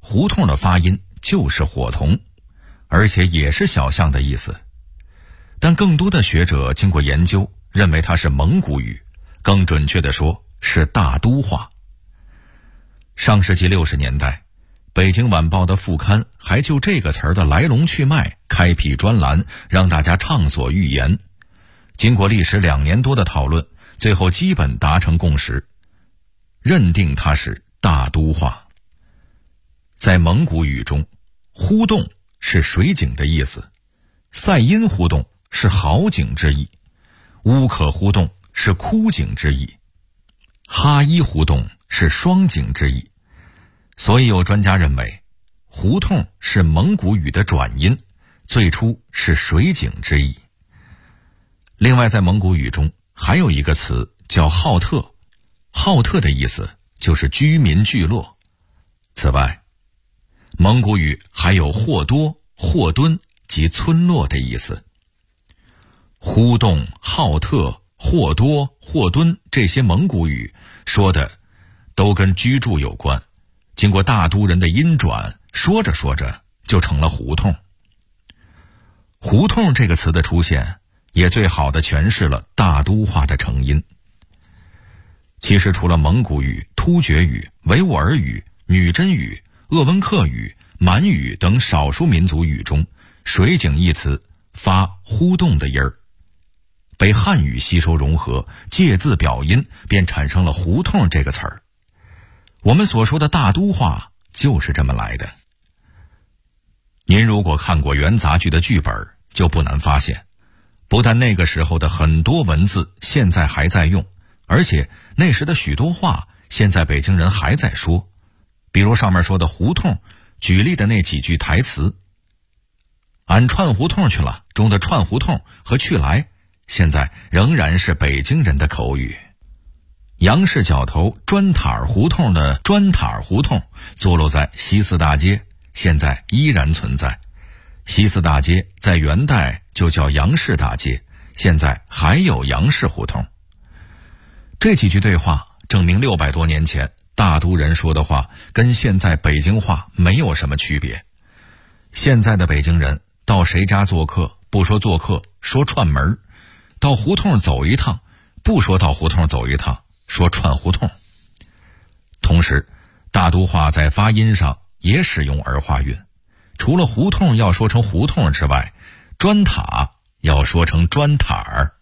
胡同的发音就是伙同，而且也是小巷的意思。但更多的学者经过研究，认为它是蒙古语，更准确地说是大都话。上世纪60年代，北京晚报的副刊还就这个词儿的来龙去脉开辟专栏，让大家畅所欲言。经过历时2年多的讨论，最后基本达成共识，认定它是大都话。在蒙古语中，呼动是水井的意思，塞因呼动是好井之意，乌可呼动是枯井之意，哈伊呼动是双井之意。所以有专家认为，胡同是蒙古语的转音，最初是水井之意。另外在蒙古语中还有一个词叫浩特，浩特的意思就是居民聚落。此外，蒙古语还有霍多、霍敦及村落的意思。呼动、浩特、霍多、霍敦这些蒙古语说的都跟居住有关，经过大都人的音转，说着说着就成了胡同。胡同这个词的出现，也最好地诠释了大都话的成因。其实除了蒙古语、突厥语、维吾尔语、女真语、鄂温克语、满语等少数民族语中，水井一词发呼动的音儿，被汉语吸收融合，借字表音，便产生了胡同这个词儿。我们所说的大都话就是这么来的。您如果看过元杂剧的剧本，就不难发现，不但那个时候的很多文字现在还在用，而且那时的许多话现在北京人还在说。比如上面说的胡同举例的那几句台词，俺串胡同去了中的串胡同和去来，现在仍然是北京人的口语。杨氏角头砖塔儿胡同的砖塔儿胡同坐落在西四大街，现在依然存在。西四大街在元代就叫杨氏大街，现在还有杨氏胡同。这几句对话证明600多年前大都人说的话跟现在北京话没有什么区别。现在的北京人到谁家做客，不说做客，说串门；到胡同走一趟，不说到胡同走一趟，说串胡同。同时，大都话在发音上也使用儿化韵，除了胡同要说成胡同之外，砖塔要说成砖塔儿。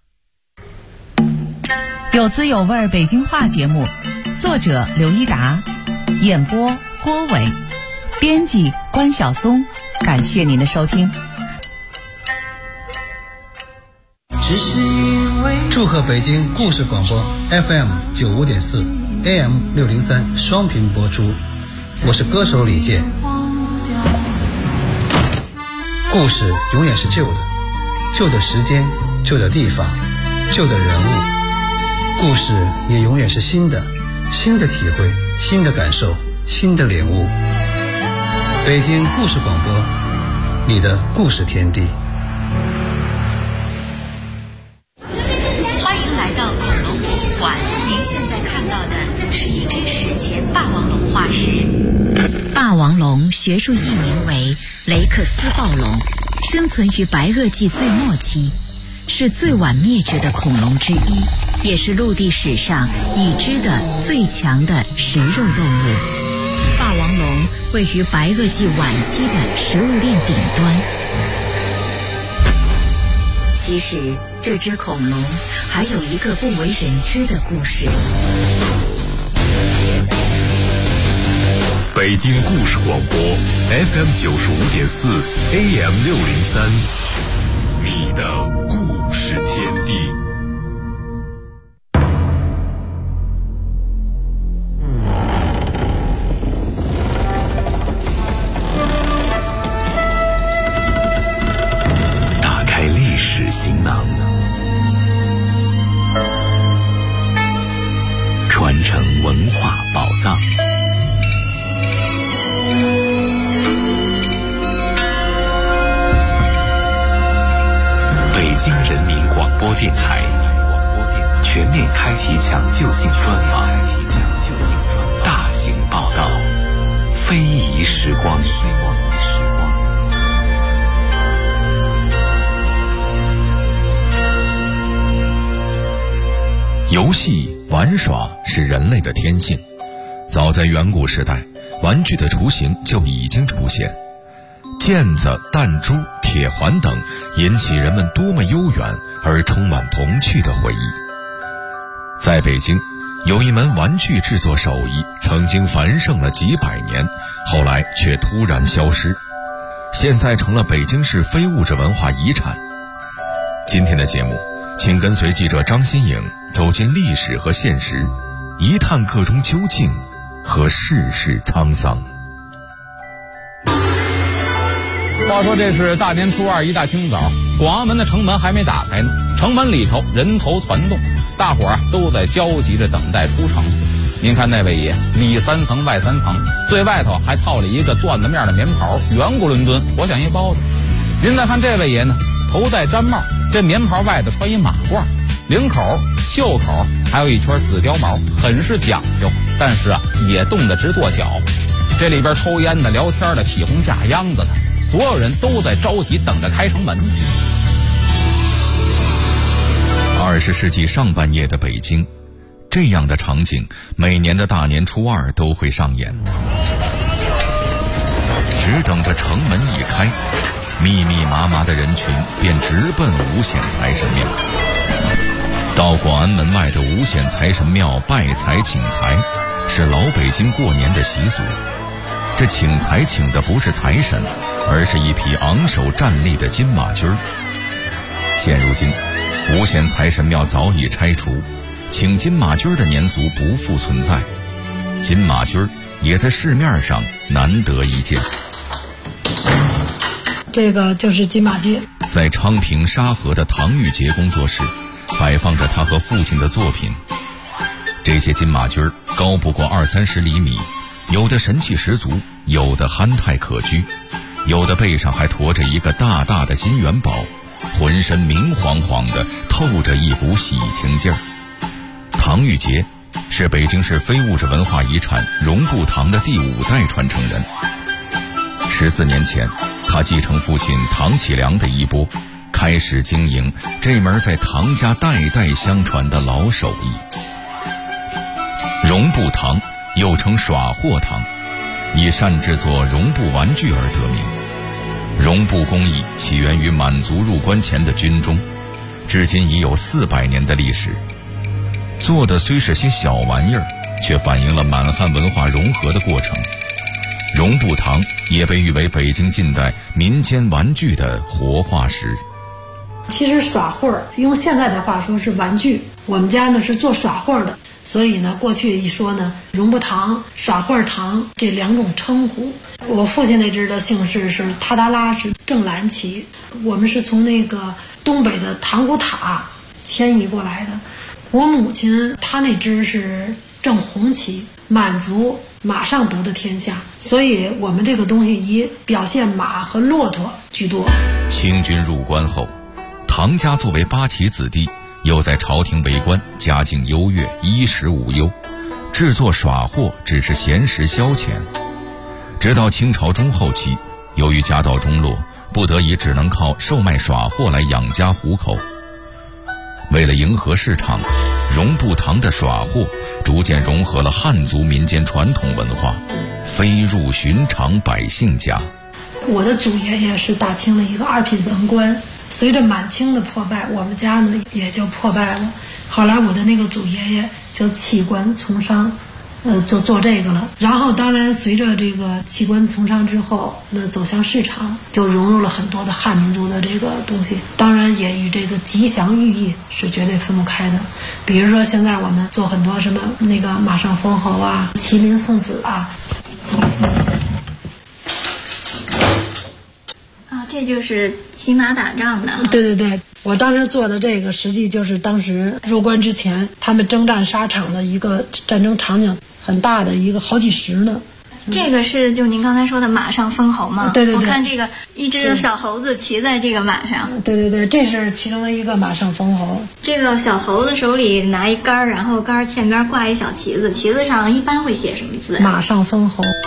有滋有味北京话节目，作者刘一达，演播郭伟，编辑关晓松。感谢您的收听。 祝贺北京故事广播 FM 95.4 AM 603双频播出，我是歌手李健。故事永远是旧的，旧的时间，旧的地方，旧的人物。故事也永远是新的，新的体会，新的感受，新的领悟。北京故事广播，你的故事天地。 欢迎来到恐龙博物馆，您现在看到的是一只史前霸王龙化石。霸王龙学术译名为雷克斯暴龙，生存于白垩纪最末期，是最晚灭绝的恐龙之一，也是陆地史上已知的最强的食肉动物。霸王龙位于白垩纪晚期的食物链顶端。其实这只恐龙还有一个不为人知的故事。 北京故事广播 FM 95.4 AM 603，你的故事天地。打开历史行囊，传承文化宝藏。北京人民广播电台全面开启抢救性专访，大型报道，非遗仪时光。 游戏玩耍是人类的天性，早在远古时代，玩具的雏形就已经出现。毽子、弹珠、铁环等引起人们多么悠远而充满童趣的回忆。在北京，有一门玩具制作手艺曾经繁盛了几百年，后来却突然消失，现在成了北京市非物质文化遗产。今天的节目，请跟随记者张新颖走进历史和现实，一探个中究竟和世事沧桑。 话说这是大年初二一大清早，广安门的城门还没打开呢，城门里头人头攒动，大伙儿都在焦急着等待出城。您看那位爷，里3层外3层，最外头还套了一个缎子面的棉袍，圆咕伦敦，活像一包子。您再看这位爷呢，头戴毡帽，这棉袍外头穿一马褂，领口、袖口还有一圈紫貂毛，很是讲究，但是也冻得直跺脚。这里边抽烟的、聊天的、起哄架秧子的，所有人都在着急等着开城门。 20世纪上半叶的北京，这样的场景每年的大年初二都会上演。只等着城门一开，密密麻麻的人群便直奔五显财神庙。到广安门外的五显财神庙拜财请财，是老北京过年的习俗。这请财请的不是财神，而是一匹昂首站立的金马驹儿。现如今，五显财神庙早已拆除，请金马驹儿的年俗不复存在，金马驹儿也在市面上难得一见。 这个就是金马驹。 在昌平沙河的唐玉杰工作室，摆放着他和父亲的作品。这些金马驹儿高不过20-30厘米，有的神气十足，有的憨态可掬，有的背上还驮着一个大大的金元宝，浑身明晃晃的，透着一股喜庆劲儿。唐玉杰是北京市非物质文化遗产荣布堂的第5代传承人。14年前，他继承父亲唐启良的衣钵，开始经营这门在唐家代代相传的老手艺。荣布堂又称耍货堂，以善制作绒布玩具而得名。绒布工艺起源于满族入关前的军中，至今已有400年的历史。做的虽是些小玩意儿，却反映了满汉文化融合的过程。绒布堂也被誉为北京近代民间玩具的活化石。 其实耍货用现在的话说是玩具，我们家呢是做耍货的，所以呢过去一说呢，绒布堂、耍货堂这2种称呼。我父亲那支的姓氏是塔达拉，是正蓝旗，我们是从那个东北的唐古塔迁移过来的。我母亲她那支是正红旗，满族马上得的天下，所以我们这个东西以表现马和骆驼居多。 清军入关后，唐家作为8旗子弟，又在朝廷为官，家境优越，衣食无忧，制作耍货只是闲时消遣。直到清朝中后期，由于家道中落，不得已只能靠售卖耍货来养家糊口。为了迎合市场，绒布堂的耍货逐渐融合了汉族民间传统文化，飞入寻常百姓家。 我的祖爷爷是大清的一个2品文官，随着满清的破败，我们家呢也就破败了。后来我的那个祖爷爷就弃官从商，就做这个了。然后当然随着这个弃官从商之后，那走向市场，就融入了很多的汉民族的这个东西，当然也与这个吉祥寓意是绝对分不开的。比如说现在我们做很多什么那个马上封侯啊、麒麟送子啊。 这就是骑马打仗的。 对对对，我当时做的这个实际就是当时入关之前他们征战沙场的一个战争场景，很大的一个好几十呢。 这个是就您刚才说的马上封侯吗？ 对对对， 我看这个一只小猴子骑在这个马上。 对对对，这是其中的一个马上封侯。 这个小猴子手里拿一杆，然后杆前边挂一小旗子，旗子上一般会写什么字？ 马上封侯。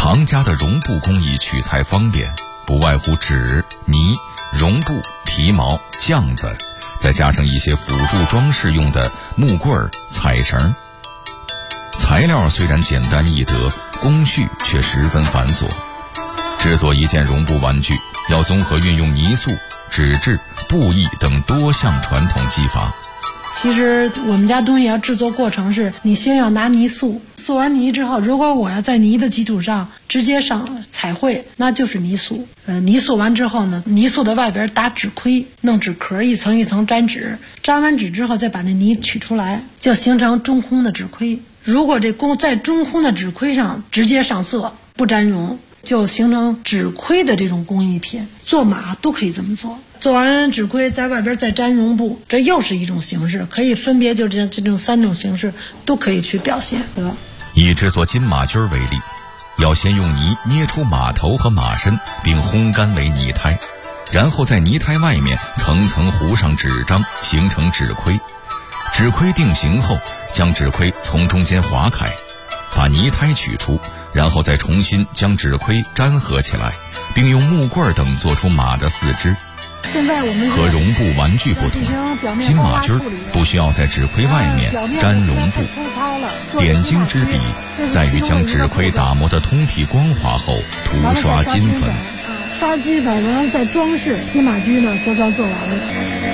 唐家的绒布工艺取材方便，不外乎纸、泥、绒布、皮毛、浆子，再加上一些辅助装饰用的木棍、彩绳。材料虽然简单易得，工序却十分繁琐。制作一件绒布玩具，要综合运用泥塑、纸质、布艺等多项传统技法。 其实我们家东西要制作过程是，你先要拿泥塑完泥之后，如果我要在泥的基础上直接上彩绘，那就是泥塑。泥塑完之后呢，泥塑的外边打纸盔，弄纸壳，一层一层粘纸，粘完纸之后再把那泥取出来，就形成中空的纸盔。如果在中空的纸盔上直接上色，不沾绒，就形成纸盔的这种工艺品。做马都可以这么做，做完纸盔在外边再粘绒布，这又是一种形式，可以分别就这种3种形式都可以去表现。 以制作金马驹为例，要先用泥捏出马头和马身，并烘干为泥胎，然后在泥胎外面层层糊上纸张，形成纸盔。纸盔定型后，将纸盔从中间划开，把泥胎取出，然后再重新将纸盔粘合起来，并用木棍等做出马的4肢。 现在我们和绒布玩具不同，金马驹不需要在纸盔外面粘绒布，点睛之笔在于将纸盔打磨得通体光滑后涂刷金粉。 刷金粉，然后再装饰。金马驹呢，就算做完了。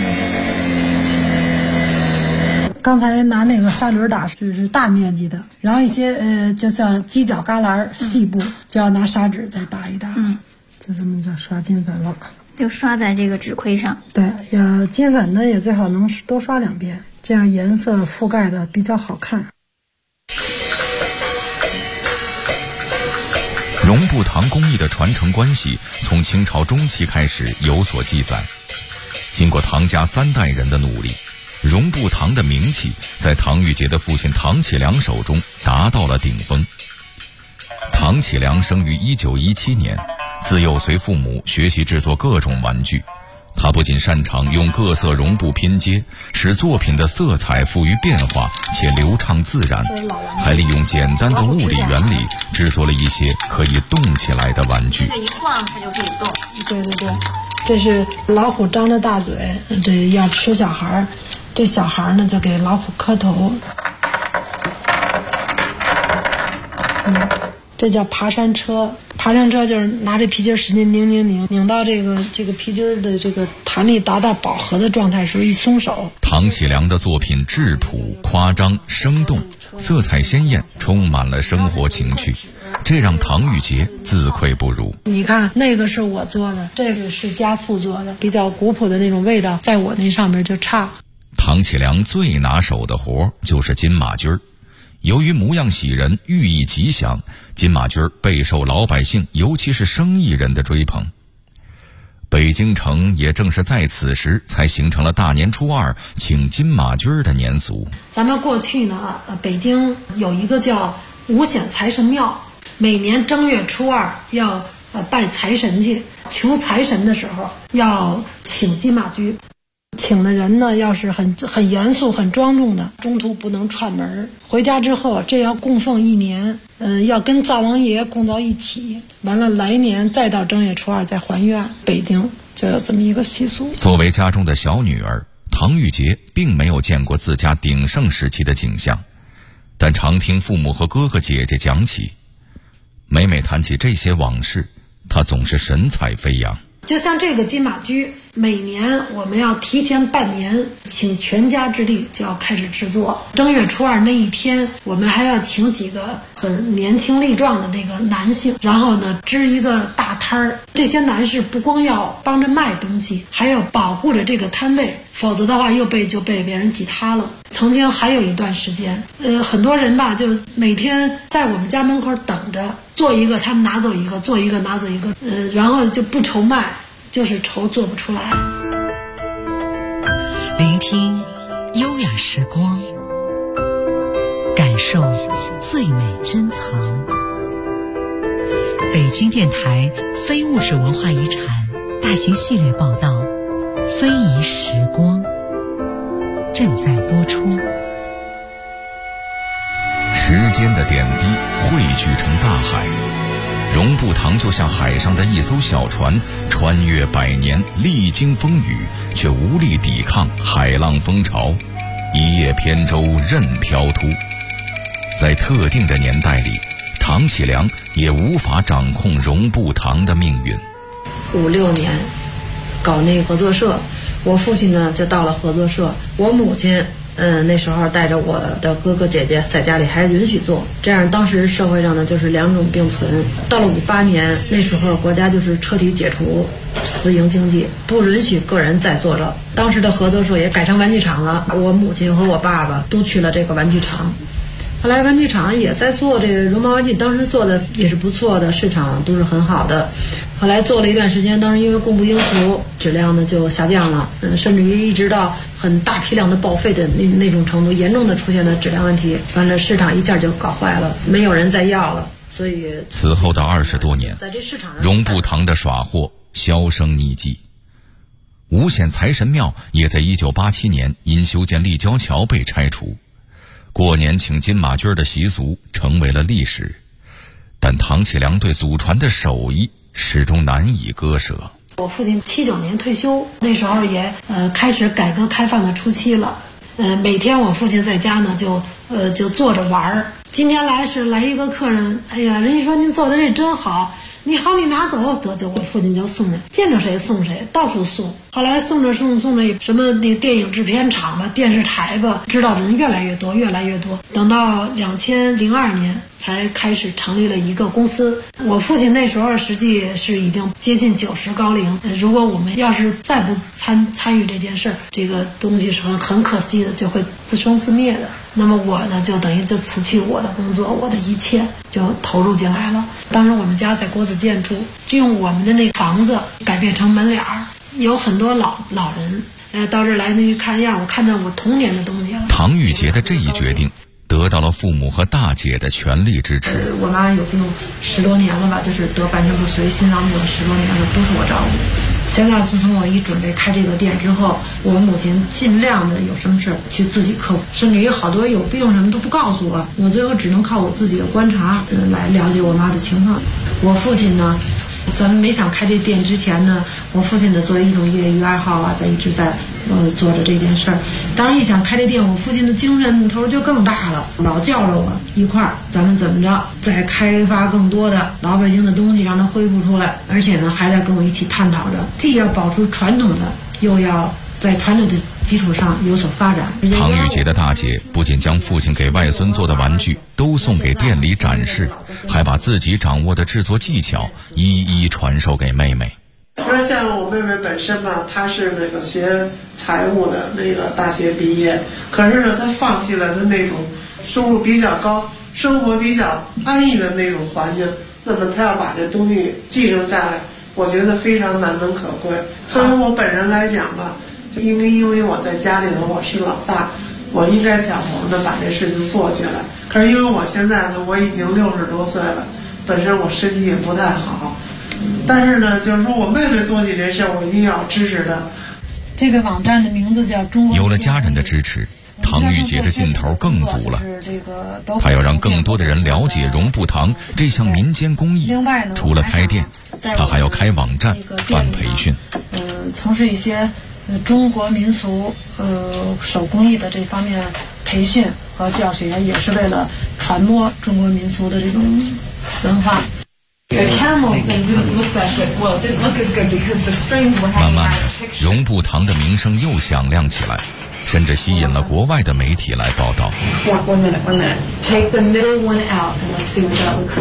刚才拿那个砂轮打是大面积的，然后一些就像犄角旮旯细部，就要拿砂纸再打一打。就这么就刷金粉了。 就刷在这个纸盔上。 对，金粉呢也最好能多刷2遍，这样颜色覆盖的比较好看。 绒布糖工艺的传承关系从清朝中期开始有所记载。经过唐家3代人的努力，绒布糖的名气在唐玉洁的父亲唐启良手中达到了顶峰。唐启良生于1917年，自幼随父母学习制作各种玩具。他不仅擅长用各色绒布拼接，使作品的色彩富于变化且流畅自然，还利用简单的物理原理制作了一些可以动起来的玩具。 这个一晃它就可以动。 对对对，这是老虎张着大嘴，这要吃小孩，这小孩呢就给老虎磕头。这叫爬山车。爬山车就是拿这皮筋使劲拧到这个皮筋的这个弹力达到饱和的状态时，一松手。 唐启良的作品质朴、夸张、生动，色彩鲜艳，充满了生活情趣，这让唐玉洁自愧不如。 你看，那个是我做的，这个是家父做的，比较古朴的那种味道，在我那上面就差。 唐启良最拿手的活就是金马驹儿。由于模样喜人，寓意吉祥，金马驹儿备受老百姓，尤其是生意人的追捧。北京城也正是在此时才形成了大年初2请金马驹儿的年俗。 咱们过去呢，北京有一个叫五显财神庙，每年正月初2要拜财神去，求财神的时候要请金马驹。请的人呢，要是很严肃、很庄重的，中途不能串门。回家之后，这要供奉1年，要跟灶王爷供到一起。完了，来年再到正月初2再还愿。北京就有这么一个习俗。 作为家中的小女儿，唐玉洁并没有见过自家鼎盛时期的景象，但常听父母和哥哥姐姐讲起，每谈起这些往事，她总是神采飞扬。 就像这个金马驹，每年我们要提前半年，请全家之力就要开始制作。正月初2那一天，我们还要请几个很年轻力壮的那个男性，然后呢支一个大摊儿。这些男士不光要帮着卖东西，还要保护着这个摊位，否则的话就被别人挤塌了。曾经还有一段时间，很多人吧，就每天在我们家门口等着，做一个他们拿走一个，做一个拿走一个，然后就不愁卖，就是愁做不出来。 聆听优雅时光，感受最美珍藏。北京电台非物质文化遗产大型系列报道《非遗时光》正在播出。 时间的点滴汇聚成大海， 荣步堂就像海上的一艘小船，穿越百年，历经风雨，却无力抵抗海浪风潮，一叶扁舟任飘突。在特定的年代里，唐启良也无法掌控荣步堂的命运。 5、6年搞那个合作社，我父亲呢就到了合作社，我母亲那时候带着我的哥哥姐姐在家里还允许做，这样当时社会上呢就是两种并存。到了58年，那时候国家就是彻底解除私营经济，不允许个人再做了。当时的合作社也改成玩具厂了，我母亲和我爸爸都去了这个玩具厂。后来玩具厂也在做这个绒毛玩具，当时做的也是不错的，市场都是很好的。后来做了一段时间，当时因为供不应求，质量呢就下降了，甚至于一直到很大批量的报废的那种程度，严重的出现了质量问题，完了市场一下就搞坏了，没有人再要了。所以此后的20多年， 在这市场上， 荣步堂的耍货销声匿迹。五显财神庙也在1987年因修建立交桥被拆除，过年请金马驹的习俗成为了历史，但唐启良对祖传的手艺始终难以割舍。 我父亲79年退休，那时候也开始改革开放的初期了。每天我父亲在家呢就坐着玩儿。今天来一个客人，哎呀，人家说您做的这真好，你好你拿走，得就我父亲就送人，见着谁送谁，到处送。后来送着什么那电影制片厂吧、电视台吧，知道的人越来越多。等到2002年才开始成立了一个公司。我父亲那时候实际是已经接近90高龄，如果我们要是再不参与这件事，这个东西是很可惜的，就会自生自灭的。那么我呢，就等于就辞去我的工作，我的一切就投入进来了。当时我们家在国子监住，就用我们的那个房子改变成门脸儿，有很多老人到这儿来呢，看呀，我看到我童年的东西了。 唐玉洁的这一决定得到了父母和大姐的全力支持。 我妈有病10多年了吧，就是得半身不遂心脏病10多年了，都是我照顾。现在自从我一准备开这个店之后，我母亲尽量的有什么事去自己克服，甚至于好多有病什么都不告诉我，我最后只能靠我自己的观察来了解我妈的情况。我父亲呢，咱们没想开这店之前呢，我父亲的作为一种业余爱好啊，一直在做着这件事儿。当然一想开这店，我父亲的精神头就更大了，老叫着我一块儿，咱们怎么着再开发更多的老北京的东西，让它恢复出来。而且呢，还在跟我一起探讨着，既要保持传统的，又要在传统的基础上有所发展。 唐玉洁的大姐不仅将父亲给外孙做的玩具都送给店里展示，还把自己掌握的制作技巧一一传授给妹妹。 说像我妹妹本身吧，她是那个学财务的，那个大学毕业，可是呢，她放弃了她那种收入比较高、生活比较安逸的那种环境，那么她要把这东西继承下来，我觉得非常难能可贵。作为我本人来讲吧，就因为我在家里头我是老大，我应该挑头的把这事情做起来。可是因为我现在呢，我已经60多岁了，本身我身体也不太好。但是呢，就是说我妹妹做起这事，我一定要支持她。 这个网站的名字叫中国。 有了家人的支持，唐玉洁的劲头更足了。她要让更多的人了解荣步堂这项民间工艺。除了开店，她还要开网站、办培训。 从事一些中国民俗手工艺的这方面培训和教学，也是为了传播中国民俗的这种文化。 慢慢的，荣步堂的名声又响亮起来，甚至吸引了国外的媒体来报道。 One minute. Take the middle one out and let's see what that looks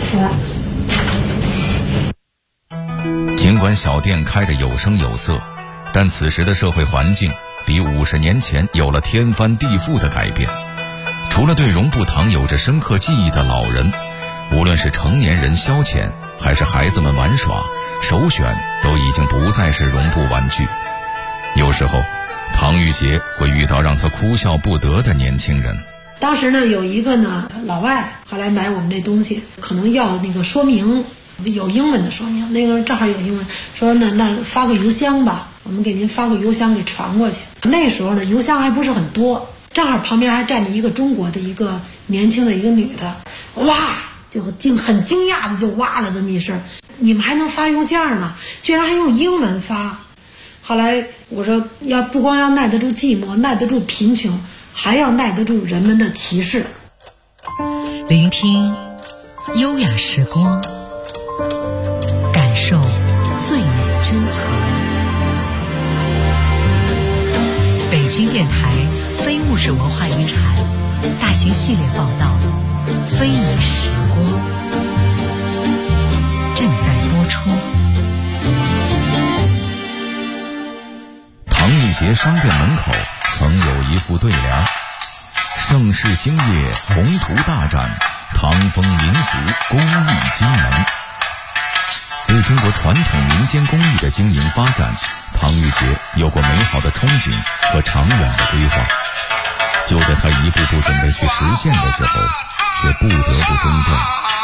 like. 尽管小店开得有声有色，但此时的社会环境比50年前有了天翻地覆的改变。除了对荣步堂有着深刻记忆的老人，无论是成年人消遣还是孩子们玩耍，首选都已经不再是绒布玩具。有时候唐玉洁会遇到让她哭笑不得的年轻人。 当时呢，有一个呢老外后来买我们这东西，可能要那个说明，有英文的说明，那个正好有英文，说那发个邮箱吧，我们给您发个邮箱给传过去。那时候呢，邮箱还不是很多，正好旁边还站着一个中国的一个年轻的一个女的，哇， 就很惊讶的就哇了这么一声，你们还能发邮件呢，居然还用英文发。后来我说，不光要耐得住寂寞，耐得住贫穷，还要耐得住人们的歧视。 聆听优雅时光，感受最美珍藏。北京电台非物质文化遗产大型系列报道《非遗时光》正在播出。 唐玉洁商店门口曾有一副对联：盛世兴业，宏图大展，唐风民俗工艺金门。对中国传统民间工艺的经营发展，唐玉洁有过美好的憧憬和长远的规划。就在她一步步准备去实现的时候，却不得不中断。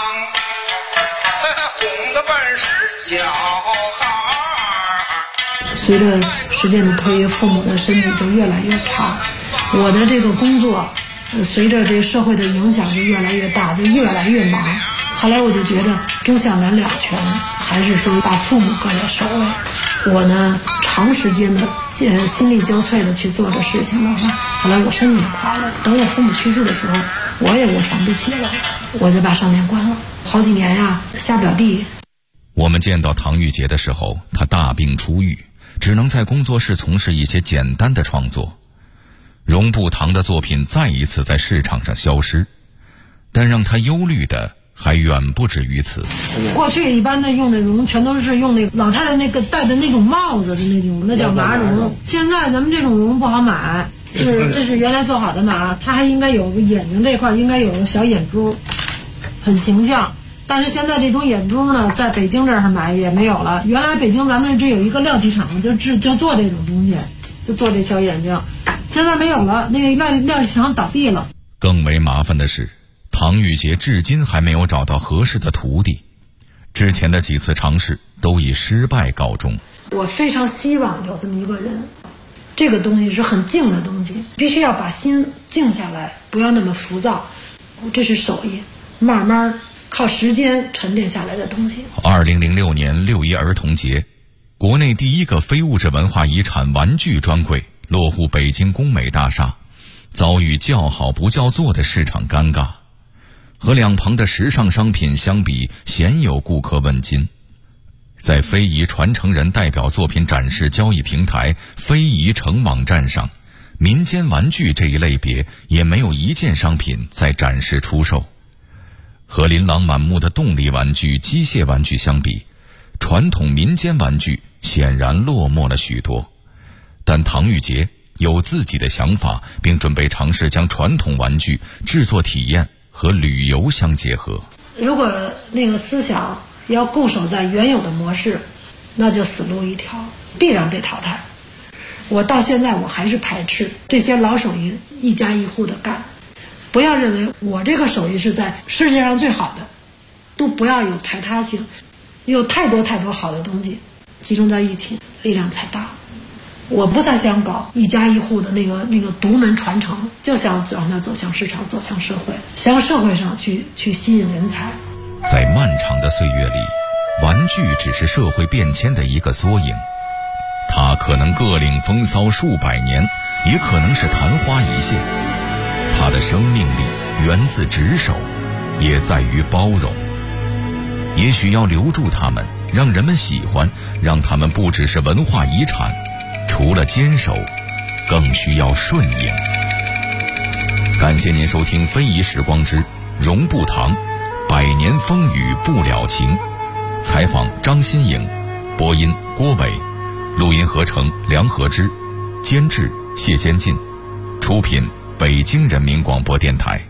红的本是小孩。 随着时间的推移，父母的身体就越来越差，我的这个工作随着这社会的影响就越来越大，就越来越忙。后来我就觉得忠孝难两全，还是说把父母搁在首位。我呢长时间的心力交瘁的去做这事情的话，后来我身体也垮了。等我父母去世的时候，我也卧床不起了，我就把商店关了。好几年呀，下不了地。 我们见到唐玉洁的时候，她大病初愈，只能在工作室从事一些简单的创作。绒布糖的作品再一次在市场上消失，但让她忧虑的还远不止于此。 过去一般的用的绒全都是用那老太太那个戴的那种帽子的那种，那叫麻绒。现在咱们这种绒不好买，这是原来做好的麻，它还应该有个眼睛这块应该有个小眼珠，很形象。但是现在这种眼珠呢，在北京这儿买也没有了。原来北京咱们这有一个料器厂，就做这种东西，就做这小眼睛，现在没有了，那个料器厂倒闭了。 更为麻烦的是，唐玉洁至今还没有找到合适的徒弟，之前的几次尝试都以失败告终。 我非常希望有这么一个人，这个东西是很静的东西，必须要把心静下来，不要那么浮躁。这是手艺，慢慢靠时间沉淀下来的东西。 2006年6一儿童节，国内第一个非物质文化遗产玩具专柜落户北京工美大厦，遭遇叫好不叫座的市场尴尬。和两旁的时尚商品相比，鲜有顾客问津。在非遗传承人代表作品展示交易平台非遗城网站上，民间玩具这一类别也没有一件商品在展示出售。和琳琅满目的动力玩具、机械玩具相比，传统民间玩具显然落寞了许多。但唐玉洁有自己的想法，并准备尝试将传统玩具制作体验和旅游相结合。 如果那个思想要固守在原有的模式，那就死路一条，必然被淘汰。我到现在我还是排斥这些老手艺一家一户的干。不要认为我这个手艺是在世界上最好的，都不要有排他性。有太多太多好的东西集中在一起，力量才大。我不再想搞一家一户的那个独门传承，就想让它走向市场，走向社会，向社会上去吸引人才。 在漫长的岁月里，玩具只是社会变迁的一个缩影，它可能各领风骚数百年，也可能是昙花一现。它的生命力源自执手，也在于包容。也许要留住它们，让人们喜欢，让它们不只是文化遗产，除了坚守，更需要顺应。感谢您收听《非遗时光之绒布糖》，100年风雨不了情。采访张新颖，播音郭伟，录音合成梁和之，监制谢先进，出品北京人民广播电台。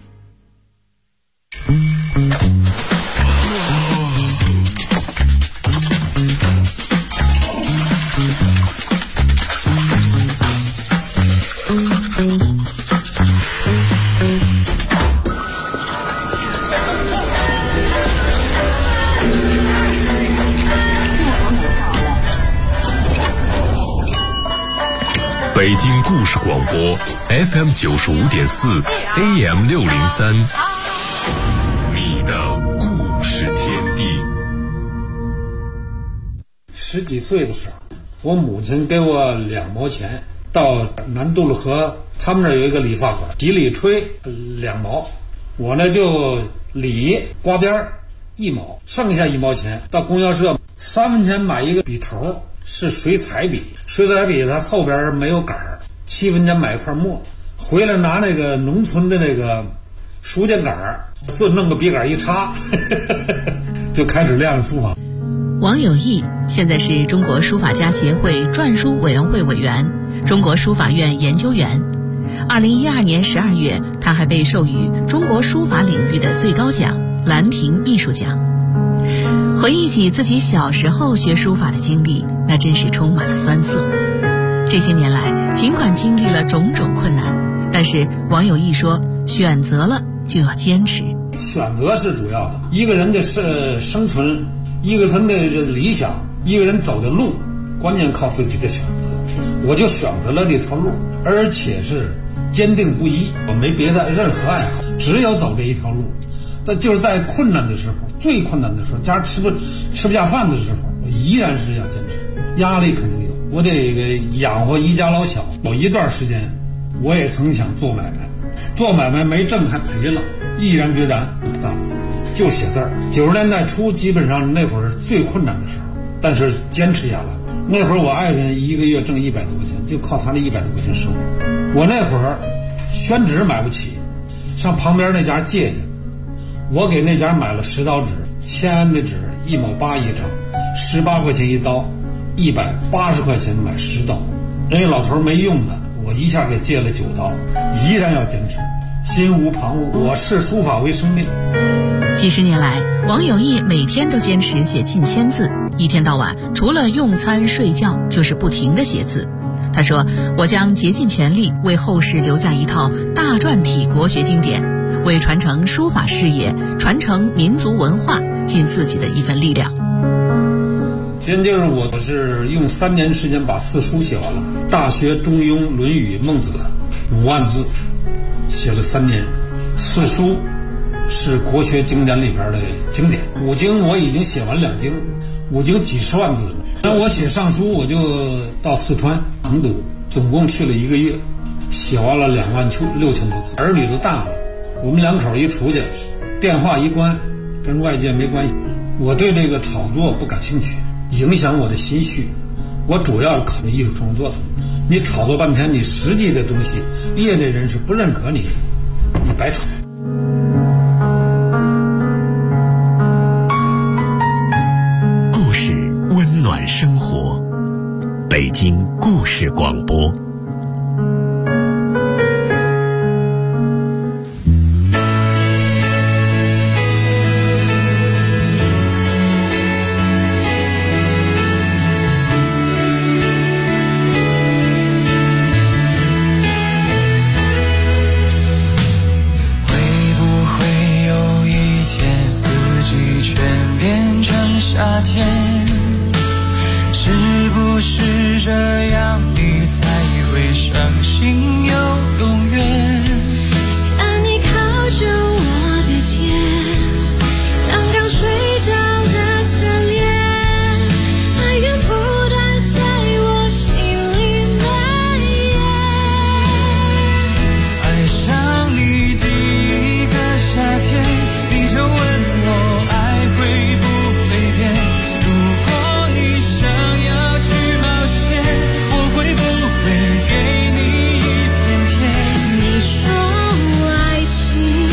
北京故事广播 FM 95.4 AM 603，你的 10几岁的时候，我母亲给我2毛钱，到南渡路河他们那儿有一个理发馆，洗理吹2毛，我呢就理刮边1毛，剩下1毛钱到供销社3分钱买一个笔头，是水彩笔，水彩笔它后边没有杆儿，7分钱买一块墨，回来拿那个农村的那个书架杆儿，就弄个笔杆一插就开始练书法。 王有义现在是中国书法家协会篆书委员会委员、中国书法院研究员。2012年12月，他还被授予中国书法领域的最高奖兰亭秘书奖。回忆起自己小时候学书法的经历，那真是充满了酸涩。这些年来，尽管经历了种种困难，但是王有义说，选择了就要坚持。 选择是主要的，一个人的生存，一个人的理想，一个人走的路，关键靠自己的选择。我就选择了这条路，而且是坚定不移，我没别的任何爱好，只有走这一条路。但就是在困难的时候，最困难的时候，家吃不下饭的时候，我依然是要坚持。压力肯定有，我得养活一家老小。有一段时间，我也曾想做买卖，做买卖没挣还赔了，毅然决然啊，就写字儿。90年代初，基本上那会儿最困难的时候，但是坚持下来。那会儿我爱人1个月挣100多块钱，就靠他那100多块钱生活。我那会儿宣纸买不起，上旁边那家借去，我给那家买了10刀纸，签的纸1毛8一张，18块钱一刀，180块钱买10刀。人家老头没用的，我一下给借了9刀，依然要坚持，心无旁骛。我视书法为生命。 几十年来，王有义每天都坚持写近1000字，一天到晚除了用餐睡觉就是不停地写字。他说，我将竭尽全力为后世留下一套大篆体国学经典，为传承书法事业、传承民族文化尽自己的一份力量。 先就是我是用3年时间把4书写完了，《大学》《中庸》《论语》《孟子》5万字，写了3年。4书是国学经典里边的经典，5经我已经写完2经，5经几十万字了。那我写上书，我就到四川成都，总共去了1个月，写完了26000多字。儿女都大了，我们2口一出去，电话一关，跟外界没关系。我对这个炒作不感兴趣，影响我的心绪。我主要是考虑艺术创作的。你炒作半天，你实际的东西，业内人士不认可你，你白炒。 故事温暖生活，北京故事广播。 夏天，是不是这样你才会相信